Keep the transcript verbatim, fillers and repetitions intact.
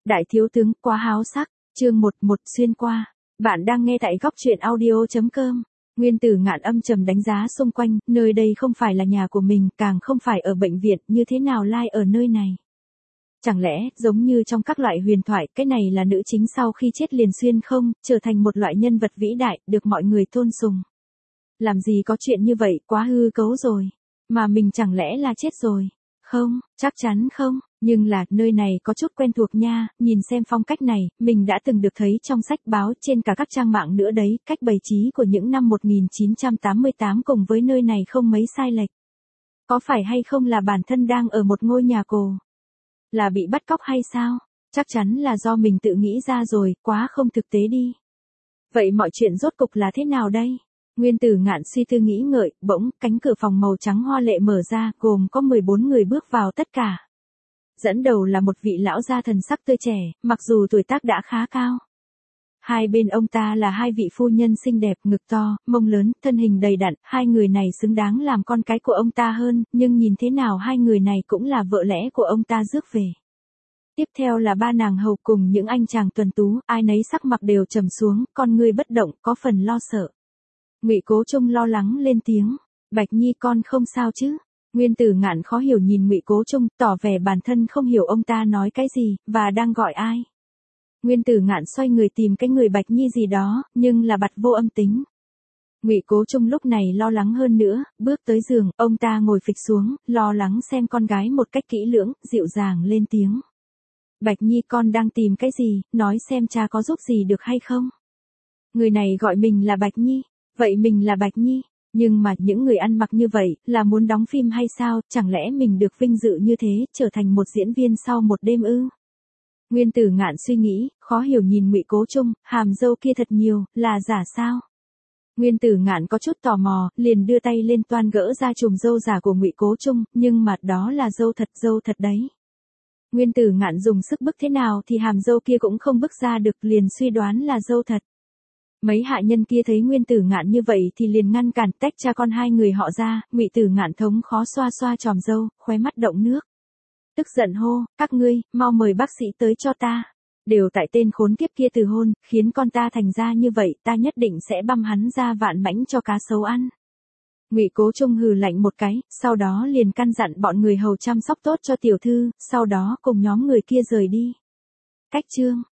Đại thiếu tướng quá háo sắc, chương một một xuyên qua. Bạn đang nghe tại góc truyện audio.com. Nguyên Tử Ngạn âm trầm đánh giá xung quanh, nơi đây không phải là nhà của mình, càng không phải ở bệnh viện, như thế nào lai ở nơi này. Chẳng lẽ, giống như trong các loại huyền thoại, cái này là nữ chính sau khi chết liền xuyên không, trở thành một loại nhân vật vĩ đại, được mọi người tôn sùng. Làm gì có chuyện như vậy, quá hư cấu rồi. Mà mình chẳng lẽ là chết rồi? Không, chắc chắn không, nhưng là, nơi này có chút quen thuộc nha, nhìn xem phong cách này, mình đã từng được thấy trong sách báo trên cả các trang mạng nữa đấy, cách bày trí của những năm một nghìn chín trăm tám mươi tám cùng với nơi này không mấy sai lệch. Có phải hay không là bản thân đang ở một ngôi nhà cổ? Là bị bắt cóc hay sao? Chắc chắn là do mình tự nghĩ ra rồi, quá không thực tế đi. Vậy mọi chuyện rốt cục là thế nào đây? Nguyên Tử Ngạn suy tư nghĩ ngợi, bỗng, cánh cửa phòng màu trắng hoa lệ mở ra, gồm có mười bốn người bước vào tất cả. Dẫn đầu là một vị lão gia thần sắc tươi trẻ, mặc dù tuổi tác đã khá cao. Hai bên ông ta là hai vị phu nhân xinh đẹp, ngực to, mông lớn, thân hình đầy đặn, hai người này xứng đáng làm con cái của ông ta hơn, nhưng nhìn thế nào hai người này cũng là vợ lẽ của ông ta rước về. Tiếp theo là ba nàng hầu cùng những anh chàng tuần tú, ai nấy sắc mặt đều trầm xuống, con người bất động, có phần lo sợ. Ngụy Cố Trung lo lắng lên tiếng, Bạch Nhi con không sao chứ? Nguyên Tử Ngạn khó hiểu nhìn Ngụy Cố Trung, tỏ vẻ bản thân không hiểu ông ta nói cái gì, và đang gọi ai. Nguyên Tử Ngạn xoay người tìm cái người Bạch Nhi gì đó, nhưng là bặt vô âm tính. Ngụy Cố Trung lúc này lo lắng hơn nữa, bước tới giường, ông ta ngồi phịch xuống, lo lắng xem con gái một cách kỹ lưỡng, dịu dàng lên tiếng. Bạch Nhi con đang tìm cái gì, nói xem cha có giúp gì được hay không? Người này gọi mình là Bạch Nhi. Vậy mình là Bạch Nhi, nhưng mà những người ăn mặc như vậy, là muốn đóng phim hay sao, chẳng lẽ mình được vinh dự như thế, trở thành một diễn viên sau một đêm ư? Nguyên Tử Ngạn suy nghĩ, khó hiểu nhìn Ngụy Cố Trung, hàm dâu kia thật nhiều, là giả sao? Nguyên Tử Ngạn có chút tò mò, liền đưa tay lên toan gỡ ra chùm dâu giả của Ngụy Cố Trung, nhưng mà đó là dâu thật, dâu thật đấy. Nguyên Tử Ngạn dùng sức bức thế nào thì hàm dâu kia cũng không bức ra được, liền suy đoán là dâu thật. Mấy hạ nhân kia thấy Nguyên Tử Ngạn như vậy thì liền ngăn cản, tách cha con hai người họ ra, Ngụy Tử Ngạn thống khó xoa xoa tròm râu, khóe mắt động nước. Tức giận hô, các ngươi, mau mời bác sĩ tới cho ta. Đều tại tên khốn kiếp kia từ hôn, khiến con ta thành ra như vậy, ta nhất định sẽ băm hắn ra vạn mãnh cho cá sấu ăn. Ngụy Cố Trung hừ lạnh một cái, sau đó liền căn dặn bọn người hầu chăm sóc tốt cho tiểu thư, sau đó cùng nhóm người kia rời đi. Cách chương